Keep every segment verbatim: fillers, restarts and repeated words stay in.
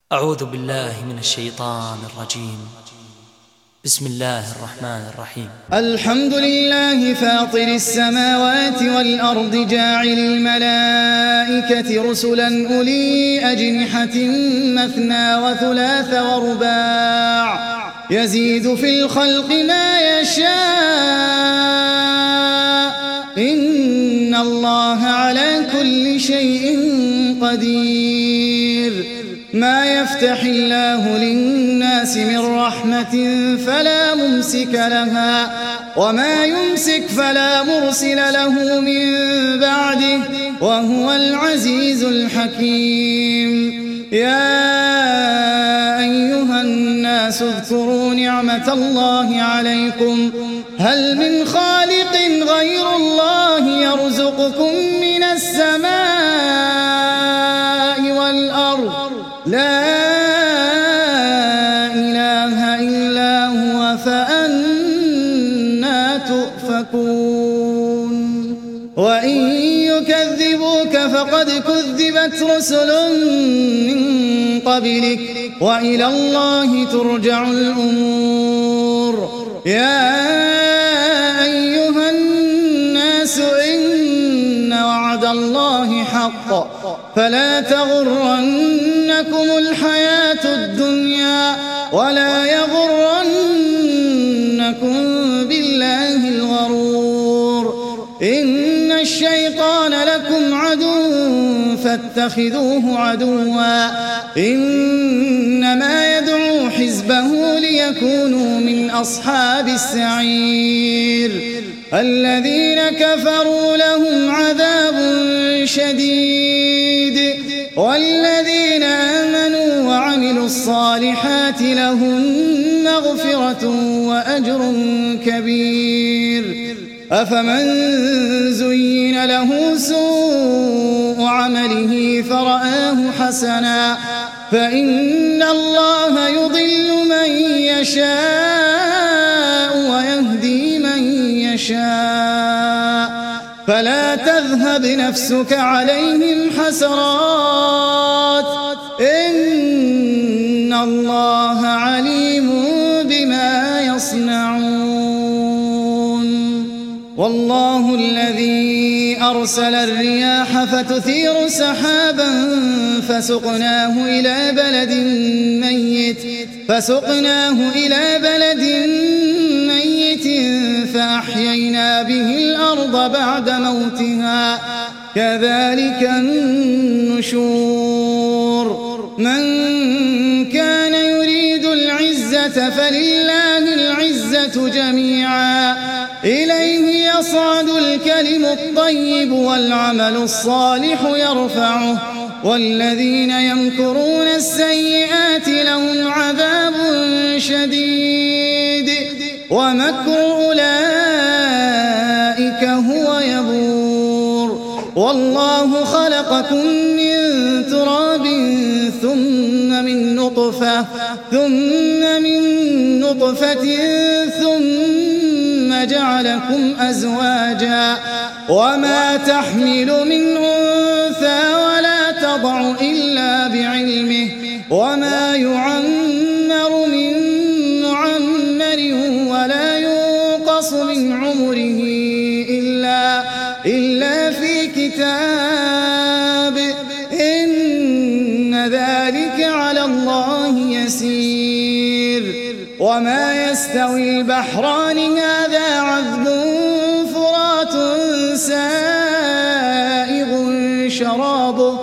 أعوذ بالله من الشيطان الرجيم. بسم الله الرحمن الرحيم. الحمد لله فاطر السماوات والأرض جاعل الملائكة رسلا أولي أجنحة مثنى وثلاث ورباع يزيد في الخلق ما يشاء إن الله على كل شيء قدير. ما يفتح الله للناس من رحمة فلا ممسك لها وما يمسك فلا مرسل له من بعده وهو العزيز الحكيم. يا أيها الناس اذكروا نعمة الله عليكم هل من خالق غير الله يرزقكم من السماء والأرض لا إله إلا هو فأنى تؤفكون. وإن يكذبوك فقد كذبت رسل من قبلك وإلى الله ترجع الأمور. يا أيها الناس إن وعد الله حق فلا تغرنكم الحياة الدنيا ولا يغرنكم بالله الغرور. إن الشيطان لكم عدو فاتخذوه عدوا إنما يدعو حزبه ليكونوا من أصحاب السعير. الذين كفروا لهم عذاب شديد والذين آمنوا وعملوا الصالحات لهم مغفرة وأجر كبير. أفمن زين له سوء عمله فرآه حسنا فإن الله يضل من يشاء ويهدي من يشاء فلا تذهب نفسك عليهم حسرات إن الله عليم بما يصنعون. والله الذي أرسل الرياح فتثير سحابا فسقناه إلى بلد ميت فسقناه إلى بلد ميت فأحيينا به الأرض بعد موتها كذلك النشور. من كان يريد العزة فلله العزة جميعا إليه يصعد الكلم الطيب والعمل الصالح يرفعه والذين يمكرون السيئات لهم عذاب شديد ومكر أولئك هو يبور. والله خلقكم من تراب ثم من نطفة ثم من نطفة ثم جعلكم أزواجا وما تحمل من أنثى ولا تضع إلا بعلمه وما يعمر من معمر ولا ينقص من عمره إلا, إلا في كتاب إن ذلك على الله يسير. وما يستوي البحران هذا عذب فرات سائغ شرابه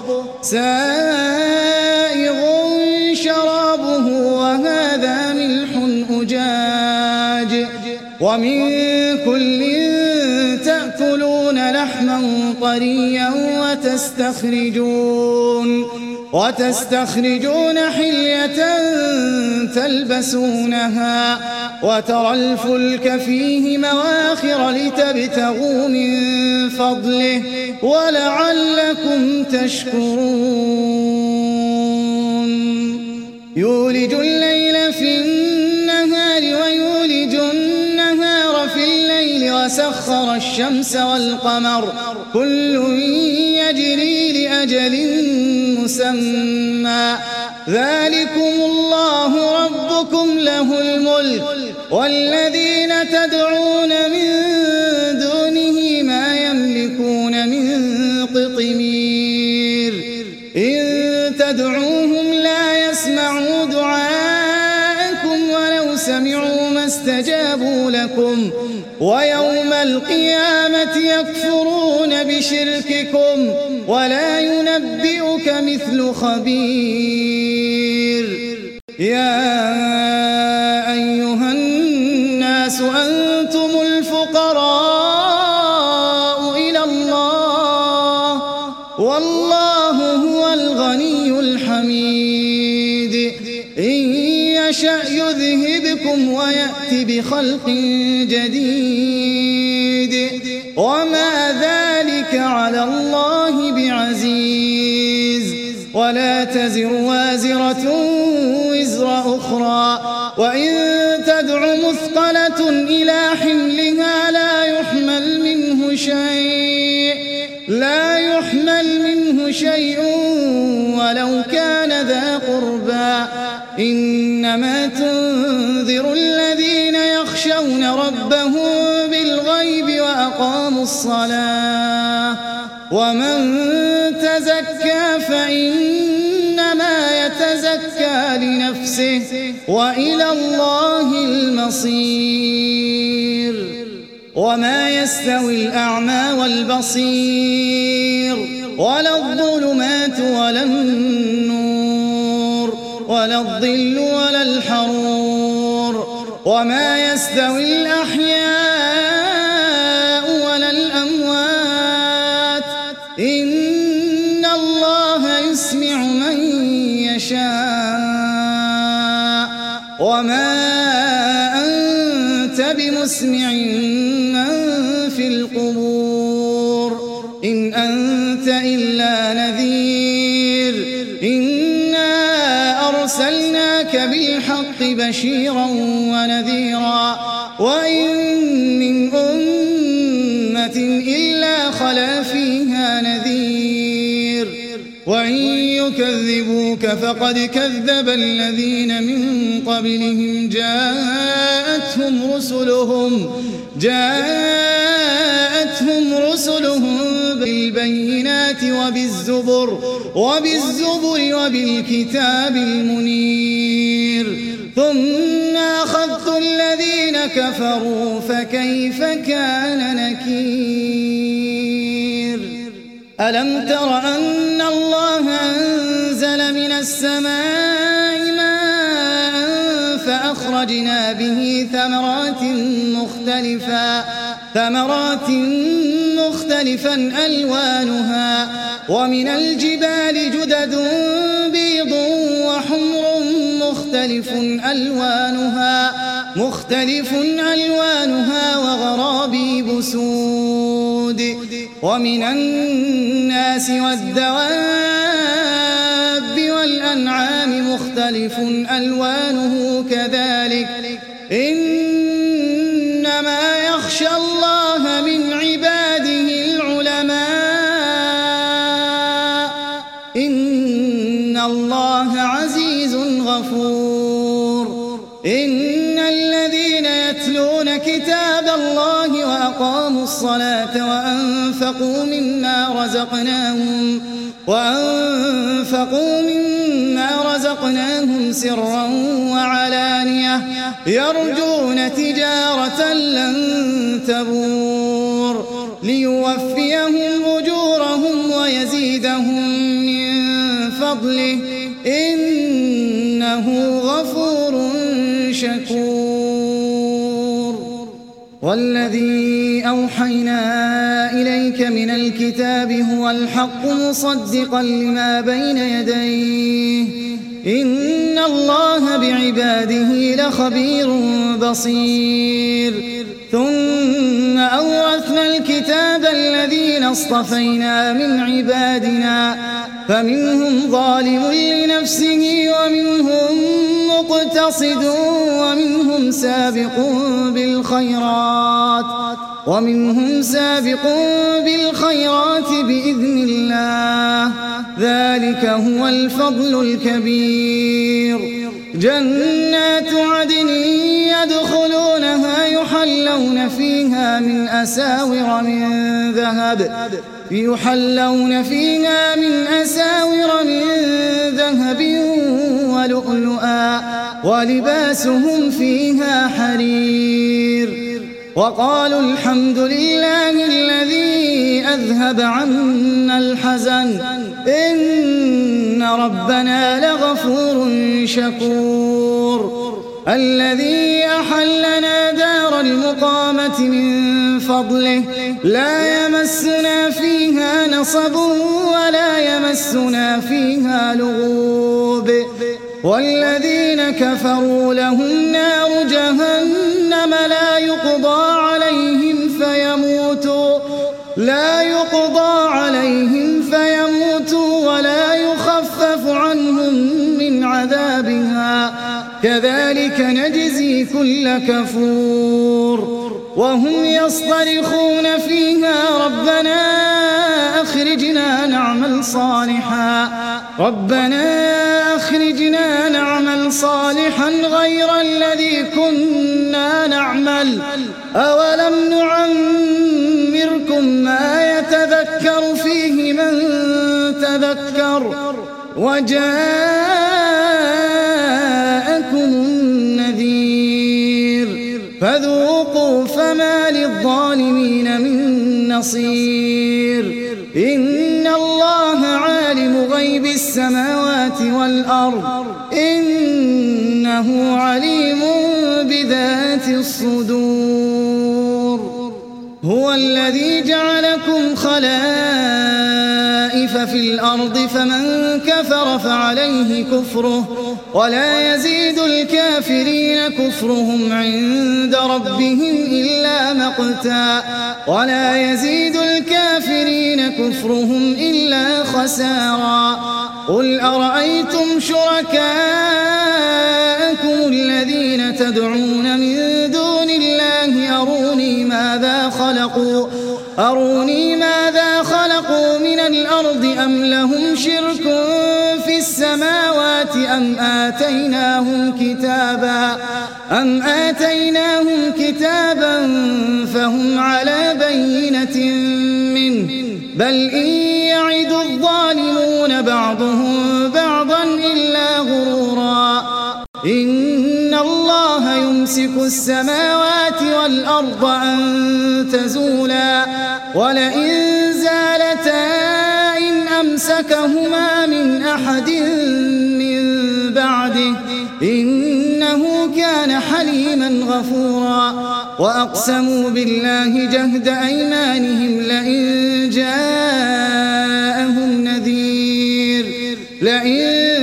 سائغ شرابه وهذا ملح أجاج ومن كل تأكلون لحما طريا وتستخرجون وتستخرجون حلية تلبسونها وترى الفلك فيه مواخر لتبتغوا من فضله ولعلكم تشكرون. يولج الليل في النهار ويولج النهار في الليل وسخر الشمس والقمر كل يجري لأجل مسمى ذلكم الله ربكم له الملك والذين تدعون من دونه ما يملكون من قطمير إن تدعوهم لا يسمعوا دعاءكم ولو سمعوا ما استجابوا لكم ويوم القيامة يكفرون بشرككم ولا ينبئك مثل خبير يا أيها الناس أنتم الفقراء إلى الله والله هو الغني الحميد إن يشأ يذهبكم ويأتي بخلق جديد وما ذلك على الله بعزيز ولا تزر وازرة وزر أخرى وإن تدع مثقلة إلى حملها لا يحمل منه شيء لا يحمل منه شيء ولو كان ذا قربى إنما تنذر الذين يخشون ربهم بالغيب وأقاموا الصلاة ومن تزكى فإنما يتزكى لنفسه وإلى الله المصير وما يستوي الأعمى والبصير ولا الظلمات ولا النور ولا الظل ولا الحرور وما يستوي الأحياء ولا الأموات إن الله يسمع من يشاء وما أنت بمسمع من في القبور إن أنت إلا نذير إنا أرسلناك بالحق بشيرا ونذيرا وإن من أمة إلا خلا فيها نذير وإن يكذبوك فقد كذب الذين من قبلهم جاءتهم رسلهم جاءتهم رسلهم بالبينات وبالزبر وبالزبر وبالكتاب المنير ثم أخذت الذين كفروا فكيف كان نكير ألم تر أن الله أنزل من السماء ماء فأخرجنا به ثمرات مختلفا ثمرات مختلفا ألوانها ومن الجبال جدد بيض وحمر مختلف ألوانها مختلف ألوانها وغرابيب سود ومن الناس والدواب والأنعام مختلف ألوانه كذلك إنما يخشى الله من عباده العلماء إن الله عزيز غفور إن الذين يتلون كتاب الله وأقاموا الصلاة وأنفقوا مما رزقناهم وأنفقوا مما رزقناهم سرا وعلانية يرجون تجارة لن تبور ليوفيهم أجورهم ويزيدهم من فضله إنه غفور شكور والذي أوحينا إليك من الكتاب هو الحق مصدقا لما بين يديه إن الله بعباده لخبير بصير ثم أورثنا الكتاب الذين اصطفينا من عبادنا فمنهم ظالم لنفسه ومنهم مقتصد ومنهم سابق بالخيرات ومنهم سابق بالخيرات بإذن الله ذلك هو الفضل الكبير. جنات عدن يدخلونها يحلون فيها من أساور من ذهب يحلون فيها من أساور من ذهب ولؤلؤا ولباسهم فيها حرير. وقالوا الحمد لله الذي أذهب عنا الحزن إن ربنا لغفور شكور. الذي أحلنا دار المقامة من فضله لا يمسنا فيها نصب ولا يمسنا فيها لغوب. والذين كفروا لهم نار جهنم لا يقضى عليهم فيموتوا لا يقضى عليهم فيموتوا ولا يخفف عنهم من عذابها كذلك نجزي كل كفور. وهم يصطرخون فيها ربنا أخرجنا نعمل صالحا ربنا أخرجنا نعمل صالحا غير الذي كنا نعمل أولم نعمركم ما يتذكر فيه من تذكر وجاءكم النذير فذوقوا فما للظالمين من نصير. إن الله عالم غيب السماوات والأرض إنه عليم بذات الصدور. هو الذي جعلكم خلائف في الأرض فمن كفر فعليه كفره ولا يزيد الكافرين كفرهم عند ربهم إلا مقتا ولا يزيد الكافرين كفرهم إلا خسارا. قل أرأيتم شركاءكم الذين تدعون من دون الله أروني ماذا خلقوا أروني ماذا خلقوا من الأرض أم لهم شرك في السماوات أم آتيناهم كتابا أم آتيناهم كتابا فهم على بينة منه بل إن يعد الظالمون بعضهم بعضا إلا غرورا. إن الله يمسك السماوات والأرض أن تزولا ولئن زالتا إن أمسكهما من أحد من بعده إنه كان حليما غفورا. وأقسموا بالله جهد أيمانهم لئن جاءهم نذير لئن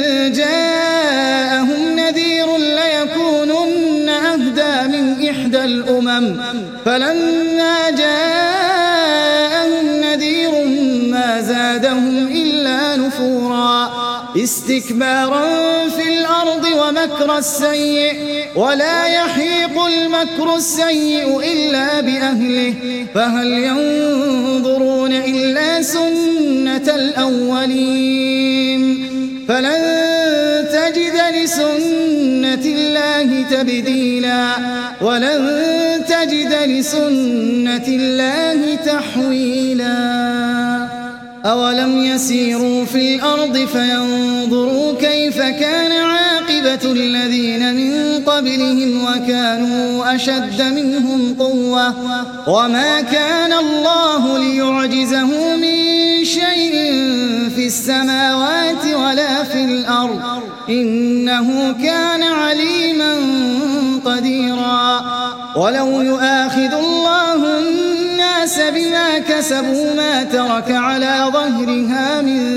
جاءهم نذير ليكونن أهدى من إحدى الأمم فلما جاءهم نذير ما زادهم إلا نفورا استكبارا في الأرض ومكر السيء ولا يحيق المكر السيء إلا بأهله فهل ينظرون إلا سنة الأولين فلن تجد لسنة الله تبديلا ولن تجد لسنة الله تحويلا. أولم يسيروا في الأرض فينظروا كيف كان عاقبة الذين من قبلهم وكانوا أشد منهم قوة وما كان الله ليعجزه من شيء في السماوات ولا في الأرض إنه كان عليما قديرا. ولو يؤاخذ الله الناس بما كسبوا ما ترك على ظهرها من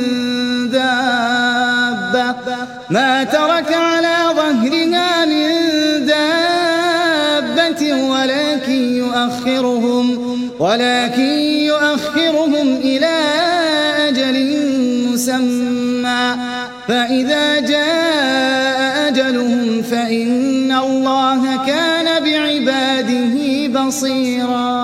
دابة ما ترك على ظهرها من دابة ولكن يؤخرهم ولكن يؤخرهم إلى أجل مسمى فإذا جاء أجلهم فإن الله كان بعباده بصيرا.